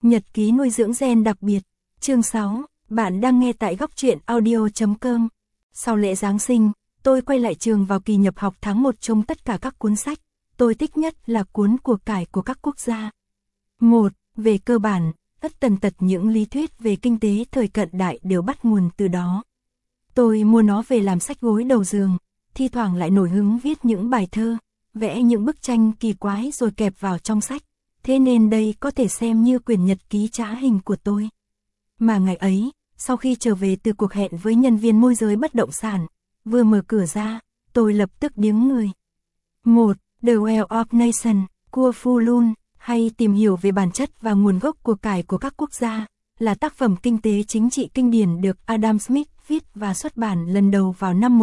Nhật ký nuôi dưỡng gen đặc biệt. Chương 6, bạn đang nghe tại góc truyện audio.com. Sau lễ Giáng sinh, tôi quay lại trường vào kỳ nhập học tháng 1 trong tất cả các cuốn sách. Tôi thích nhất là cuốn Của cải của các quốc gia. 1. Về cơ bản, tất tần tật những lý thuyết về kinh tế thời cận đại đều bắt nguồn từ đó. Tôi mua nó về làm sách gối đầu giường, thi thoảng lại nổi hứng viết những bài thơ, vẽ những bức tranh kỳ quái rồi kẹp vào trong sách. Thế nên đây có thể xem như quyển nhật ký trá hình của tôi. Mà ngày ấy, sau khi trở về từ cuộc hẹn với nhân viên môi giới bất động sản, vừa mở cửa ra, tôi lập tức điếng người. 1. The Wealth of Nations của Phu Lun, hay tìm hiểu về bản chất và nguồn gốc của cải của các quốc gia, là tác phẩm kinh tế chính trị kinh điển được Adam Smith viết và xuất bản lần đầu vào năm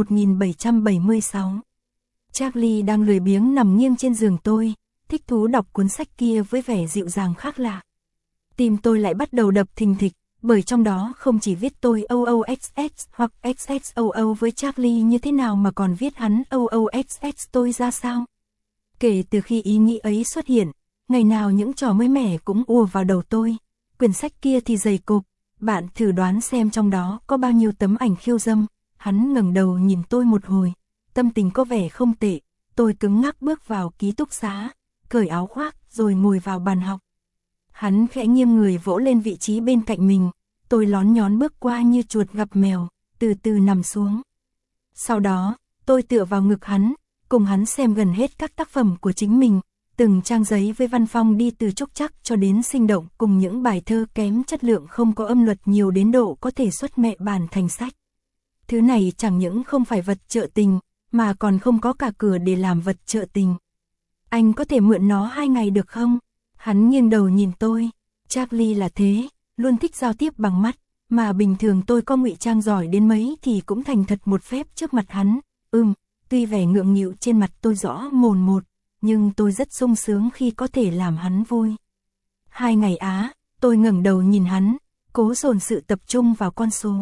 1776. Charlie đang lười biếng nằm nghiêng trên giường tôi, thích thú đọc cuốn sách kia với vẻ dịu dàng khác lạ. Tim tôi lại bắt đầu đập thình thịch, bởi trong đó không chỉ viết tôi OOXX hoặc XXOO với Charlie như thế nào mà còn viết hắn OOXX tôi ra sao. Kể từ khi ý nghĩ ấy xuất hiện, ngày nào những trò mới mẻ cũng ùa vào đầu tôi. Quyển sách kia thì dày cộp, bạn thử đoán xem trong đó có bao nhiêu tấm ảnh khiêu dâm. Hắn ngẩng đầu nhìn tôi một hồi, tâm tình có vẻ không tệ. Tôi cứng ngắc bước vào ký túc xá, cởi áo khoác rồi ngồi vào bàn học. Hắn khẽ nghiêng người vỗ lên vị trí bên cạnh mình, tôi lón nhón bước qua như chuột gặp mèo, từ từ nằm xuống. Sau đó, tôi tựa vào ngực hắn, cùng hắn xem gần hết các tác phẩm của chính mình, từng trang giấy với văn phong đi từ trúc trắc cho đến sinh động, cùng những bài thơ kém chất lượng không có âm luật nhiều đến độ có thể xuất mẹ bản thành sách. Thứ này chẳng những không phải vật trợ tình, mà còn không có cả cửa để làm vật trợ tình. Anh có thể mượn nó 2 ngày được không? Hắn nghiêng đầu nhìn tôi. Charlie là thế, luôn thích giao tiếp bằng mắt, mà bình thường tôi có ngụy trang giỏi đến mấy thì cũng thành thật một phép trước mặt hắn. Tuy vẻ ngượng nghịu trên mặt tôi rõ mồn một, nhưng tôi rất sung sướng khi có thể làm hắn vui. 2 ngày á, tôi ngẩng đầu nhìn hắn, cố dồn sự tập trung vào con số.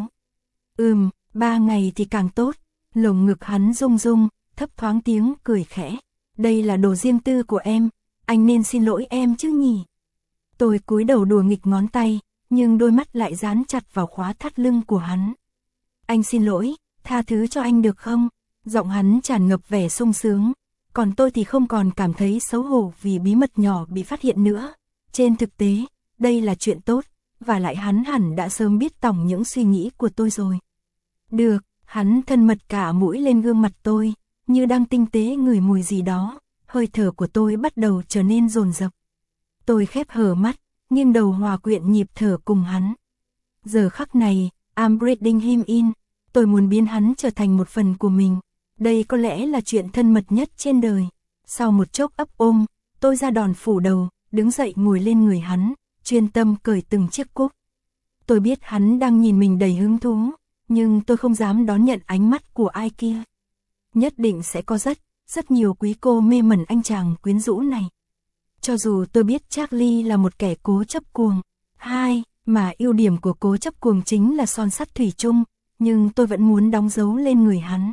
3 ngày thì càng tốt. Lồng ngực hắn rung rung, thấp thoáng tiếng cười khẽ. Đây là đồ riêng tư của em, anh nên xin lỗi em chứ nhỉ. Tôi cúi đầu đùa nghịch ngón tay, nhưng đôi mắt lại dán chặt vào khóa thắt lưng của hắn. Anh xin lỗi, tha thứ cho anh được không? Giọng hắn tràn ngập vẻ sung sướng, còn tôi thì không còn cảm thấy xấu hổ vì bí mật nhỏ bị phát hiện nữa. Trên thực tế, đây là chuyện tốt, và lại hắn hẳn đã sớm biết tổng những suy nghĩ của tôi rồi. Được, hắn thân mật cả mũi lên gương mặt tôi, như đang tinh tế ngửi mùi gì đó, hơi thở của tôi bắt đầu trở nên dồn dập. Tôi khép hờ mắt, nghiêng đầu hòa quyện nhịp thở cùng hắn. Giờ khắc này, I'm breathing him in, tôi muốn biến hắn trở thành một phần của mình. Đây có lẽ là chuyện thân mật nhất trên đời. Sau một chốc ấp ôm, tôi ra đòn phủ đầu, đứng dậy ngồi lên người hắn, chuyên tâm cởi từng chiếc cúc. Tôi biết hắn đang nhìn mình đầy hứng thú, nhưng tôi không dám đón nhận ánh mắt của ai kia. Nhất định sẽ có rất nhiều quý cô mê mẩn anh chàng quyến rũ này. Cho dù tôi biết Charlie là một kẻ cố chấp cuồng, mà ưu điểm của cố chấp cuồng chính là son sắt thủy chung, nhưng tôi vẫn muốn đóng dấu lên người hắn.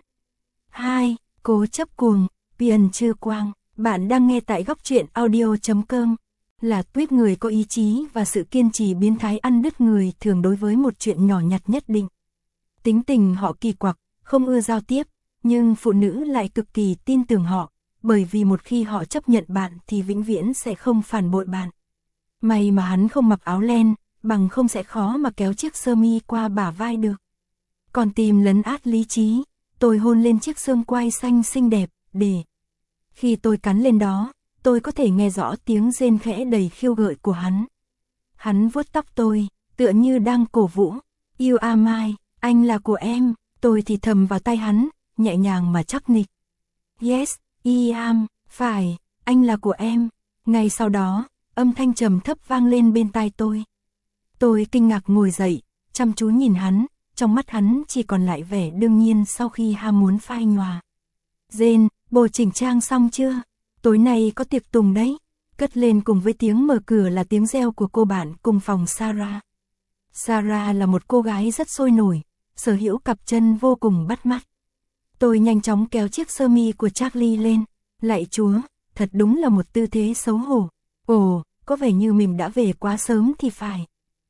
Cố chấp cuồng, Pian Chư Quang, bạn đang nghe tại góc truyện audio.com. Là tuýp người có ý chí và sự kiên trì biến thái ăn đứt người thường đối với một chuyện nhỏ nhặt nhất định. Tính tình họ kỳ quặc, không ưa giao tiếp, nhưng phụ nữ lại cực kỳ tin tưởng họ, bởi vì một khi họ chấp nhận bạn thì vĩnh viễn sẽ không phản bội bạn. May mà hắn không mặc áo len, bằng không sẽ khó mà kéo chiếc sơ mi qua bả vai được. Còn tìm lấn át lý trí, tôi hôn lên chiếc xương quai xanh xinh đẹp, để khi tôi cắn lên đó, tôi có thể nghe rõ tiếng rên khẽ đầy khiêu gợi của hắn. Hắn vuốt tóc tôi, tựa như đang cổ vũ. You are mine, anh là của em. Tôi thì thầm vào tai hắn, nhẹ nhàng mà chắc nịch. Yes, I am, phải, anh là của em. Ngay sau đó, âm thanh trầm thấp vang lên bên tai tôi. Tôi kinh ngạc ngồi dậy, chăm chú nhìn hắn, trong mắt hắn chỉ còn lại vẻ đương nhiên sau khi ham muốn phai nhòa. Jane, bộ chỉnh trang xong chưa? Tối nay có tiệc tùng đấy. Cất lên cùng với tiếng mở cửa là tiếng reo của cô bạn cùng phòng Sarah. Sarah là một cô gái rất sôi nổi, sở hữu cặp chân vô cùng bắt mắt. Tôi nhanh chóng kéo chiếc sơ mi của Charlie lên. Lạy Chúa, thật đúng là một tư thế xấu hổ. Ồ, có vẻ như mình đã về quá sớm thì phải.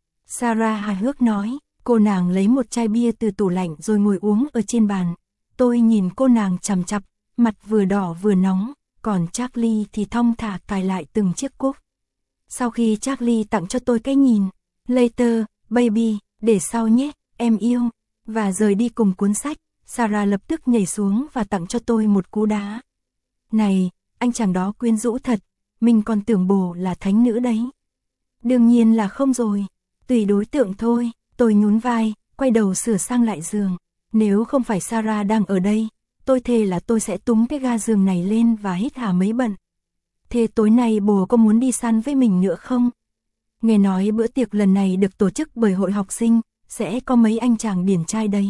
Sarah hài hước nói, cô nàng lấy một chai bia từ tủ lạnh rồi ngồi uống ở trên bàn. Tôi nhìn cô nàng chằm chằm, mặt vừa đỏ vừa nóng, còn Charlie thì thong thả cài lại từng chiếc cúc. Sau khi Charlie tặng cho tôi cái nhìn, later, baby, để sau nhé, em yêu, và rời đi cùng cuốn sách, Sarah lập tức nhảy xuống và tặng cho tôi một cú đá. Này, anh chàng đó quyến rũ thật, mình còn tưởng bồ là thánh nữ đấy. Đương nhiên là không rồi, tùy đối tượng thôi, tôi nhún vai, quay đầu sửa sang lại giường. Nếu không phải Sarah đang ở đây, tôi thề là tôi sẽ túm cái ga giường này lên và hít hà mấy bận. Thế tối nay bồ có muốn đi săn với mình nữa không? Nghe nói bữa tiệc lần này được tổ chức bởi hội học sinh, sẽ có mấy anh chàng điển trai đấy.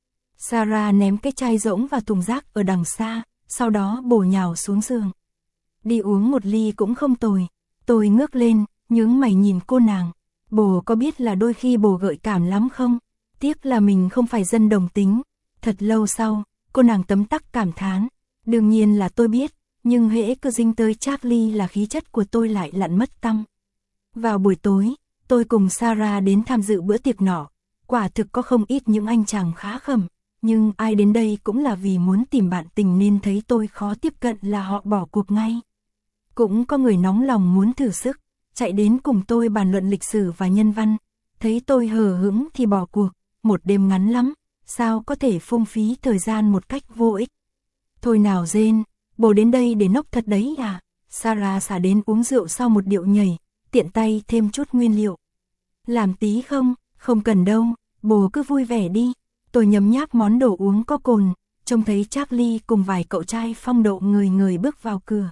Sarah ném cái chai rỗng vào thùng rác ở đằng xa, sau đó bồ nhào xuống giường. Đi uống một ly cũng không tồi. Tôi ngước lên, nhướng mày nhìn cô nàng. Bồ có biết là đôi khi bồ gợi cảm lắm không? Tiếc là mình không phải dân đồng tính. Thật lâu sau, cô nàng tấm tắc cảm thán. Đương nhiên là tôi biết, nhưng hễ cứ dính tới Charlie là khí chất của tôi lại lặn mất tăm. Vào buổi tối, tôi cùng Sarah đến tham dự bữa tiệc nọ. Quả thực có không ít những anh chàng khá khẩm, nhưng ai đến đây cũng là vì muốn tìm bạn tình nên thấy tôi khó tiếp cận là họ bỏ cuộc ngay. Cũng có người nóng lòng muốn thử sức, chạy đến cùng tôi bàn luận lịch sử và nhân văn. Thấy tôi hờ hững thì bỏ cuộc, một đêm ngắn lắm, sao có thể phung phí thời gian một cách vô ích. Thôi nào Jane, bồ đến đây để nốc thật đấy à? Sarah xả đến uống rượu sau một điệu nhảy, tiện tay thêm chút nguyên liệu. Làm tí không? Không cần đâu, bồ cứ vui vẻ đi. Tôi nhấm nháp món đồ uống có cồn, trông thấy Charlie cùng vài cậu trai phong độ người bước vào cửa.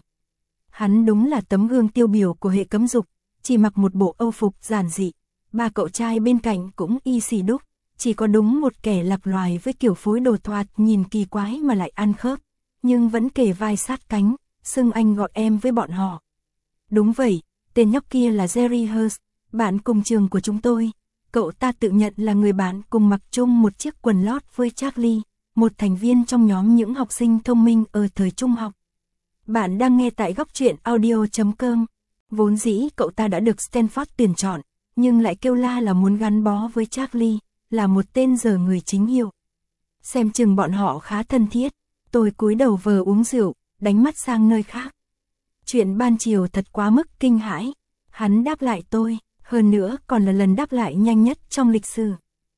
Hắn đúng là tấm gương tiêu biểu của hệ cấm dục, chỉ mặc một bộ âu phục giản dị. Ba cậu trai bên cạnh cũng y xì đúc, chỉ có đúng một kẻ lạc loài với kiểu phối đồ thoạt nhìn kỳ quái mà lại ăn khớp, nhưng vẫn kề vai sát cánh, xưng anh gọi em với bọn họ. Đúng vậy, tên nhóc kia là Jerry Hurst, bạn cùng trường của chúng tôi. Cậu ta tự nhận là người bạn cùng mặc chung một chiếc quần lót với Charlie, một thành viên trong nhóm những học sinh thông minh ở thời trung học. Bạn đang nghe tại góc truyện audio.com. Vốn dĩ cậu ta đã được Stanford tuyển chọn, nhưng lại kêu la là muốn gắn bó với Charlie, là một tên dở người chính hiệu. Xem chừng bọn họ khá thân thiết, tôi cúi đầu vờ uống rượu, đánh mắt sang nơi khác. Chuyện ban chiều thật quá mức kinh hãi. Hắn đáp lại tôi, hơn nữa còn là lần đáp lại nhanh nhất trong lịch sử.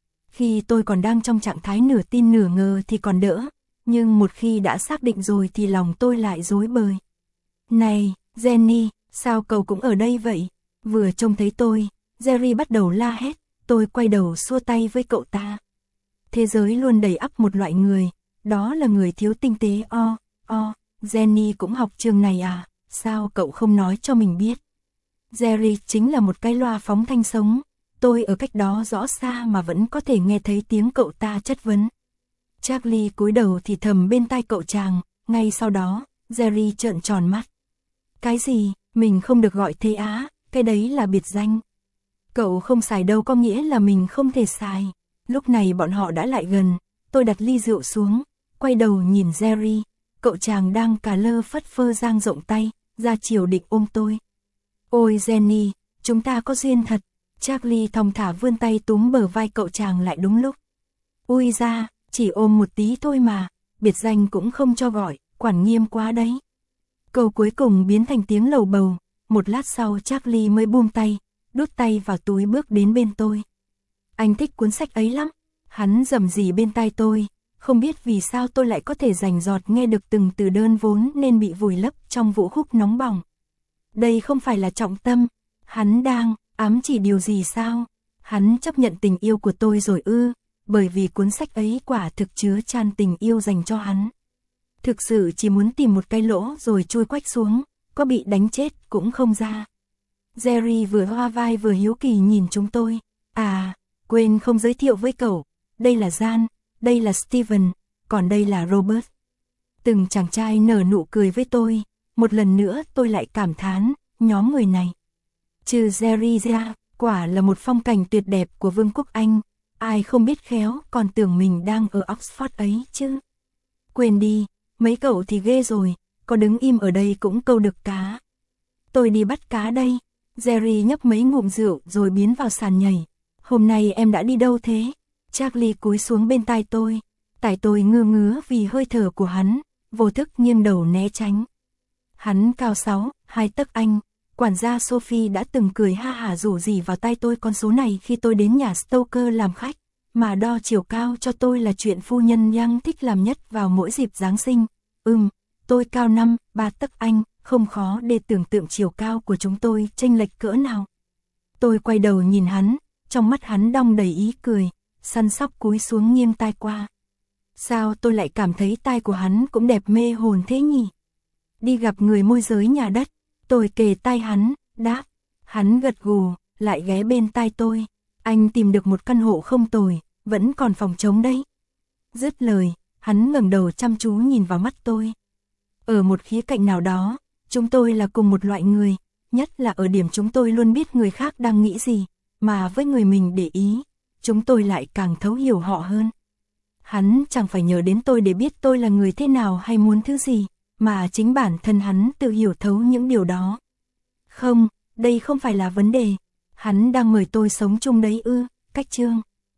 Khi tôi còn đang trong trạng thái nửa tin nửa ngờ thì còn đỡ, nhưng một khi đã xác định rồi thì lòng tôi lại rối bời. Này, Jenny, sao cậu cũng ở đây vậy? Vừa trông thấy tôi, Jerry bắt đầu la hét, tôi quay đầu xua tay với cậu ta. Thế giới luôn đầy ắp một loại người, đó là người thiếu tinh tế. Jenny cũng học trường này à, sao cậu không nói cho mình biết? Jerry chính là một cái loa phóng thanh sống, tôi ở cách đó rõ xa mà vẫn có thể nghe thấy tiếng cậu ta chất vấn. Charlie cúi đầu thì thầm bên tai cậu chàng, ngay sau đó, Jerry trợn tròn mắt. Cái gì, mình không được gọi thế á, cái đấy là biệt danh. Cậu không xài đâu có nghĩa là mình không thể xài. Lúc này bọn họ đã lại gần, tôi đặt ly rượu xuống, quay đầu nhìn Jerry, cậu chàng đang cà lơ phất phơ dang rộng tay, ra chiều định ôm tôi. Ôi Jenny, chúng ta có duyên thật. Charlie thong thả vươn tay túm bờ vai cậu chàng lại đúng lúc. Ui da, chỉ ôm một tí thôi mà, biệt danh cũng không cho gọi, quản nghiêm quá đấy. Câu cuối cùng biến thành tiếng lầu bầu, một lát sau Charlie mới buông tay, đút tay vào túi bước đến bên tôi. Anh thích cuốn sách ấy lắm, hắn rầm rì bên tai tôi, không biết vì sao tôi lại có thể rành rọt nghe được từng từ đơn vốn nên bị vùi lấp trong vũ khúc nóng bỏng. Đây không phải là trọng tâm, hắn đang ám chỉ điều gì sao? Hắn chấp nhận tình yêu của tôi rồi ư, bởi vì cuốn sách ấy quả thực chứa chan tình yêu dành cho hắn. Thực sự chỉ muốn tìm một cái lỗ rồi chui quách xuống, có bị đánh chết cũng không ra. Jerry vừa hoa vai vừa hiếu kỳ nhìn chúng tôi. À, quên không giới thiệu với cậu, đây là Jan, đây là Steven, còn đây là Robert. Từng chàng trai nở nụ cười với tôi, một lần nữa tôi lại cảm thán, nhóm người này. Trừ Jerry ra, quả là một phong cảnh tuyệt đẹp của Vương quốc Anh, ai không biết khéo còn tưởng mình đang ở Oxford ấy chứ. Quên đi, mấy cậu thì ghê rồi, có đứng im ở đây cũng câu được cá. Tôi đi bắt cá đây. Jerry nhấp mấy ngụm rượu rồi biến vào sàn nhảy. Hôm nay em đã đi đâu thế? Charlie cúi xuống bên tai tôi. Tai tôi ngứa ngứa vì hơi thở của hắn, vô thức nghiêng đầu né tránh. Hắn cao 2 tấc anh. Quản gia Sophie đã từng cười ha hả rủ rỉ vào tai tôi con số này khi tôi đến nhà Stoker làm khách, mà đo chiều cao cho tôi là chuyện phu nhân Young thích làm nhất vào mỗi dịp Giáng sinh. Tôi cao 3 tấc anh, không khó để tưởng tượng chiều cao của chúng tôi chênh lệch cỡ nào. Tôi quay đầu nhìn hắn, trong mắt hắn đong đầy ý cười, săn sóc cúi xuống nghiêng tai qua. Sao tôi lại cảm thấy tai của hắn cũng đẹp mê hồn thế nhỉ? Đi gặp người môi giới nhà đất, tôi kề tai hắn, đáp. Hắn gật gù, lại ghé bên tai tôi. Anh tìm được một căn hộ không tồi, vẫn còn phòng trống đấy. Dứt lời, hắn ngẩng đầu chăm chú nhìn vào mắt tôi. Ở một khía cạnh nào đó, chúng tôi là cùng một loại người, nhất là ở điểm chúng tôi luôn biết người khác đang nghĩ gì, mà với người mình để ý, chúng tôi lại càng thấu hiểu họ hơn. Hắn chẳng phải nhờ đến tôi để biết tôi là người thế nào hay muốn thứ gì, mà chính bản thân hắn tự hiểu thấu những điều đó. Không, đây không phải là vấn đề. Hắn đang mời tôi sống chung đấy ư? Cách Chương.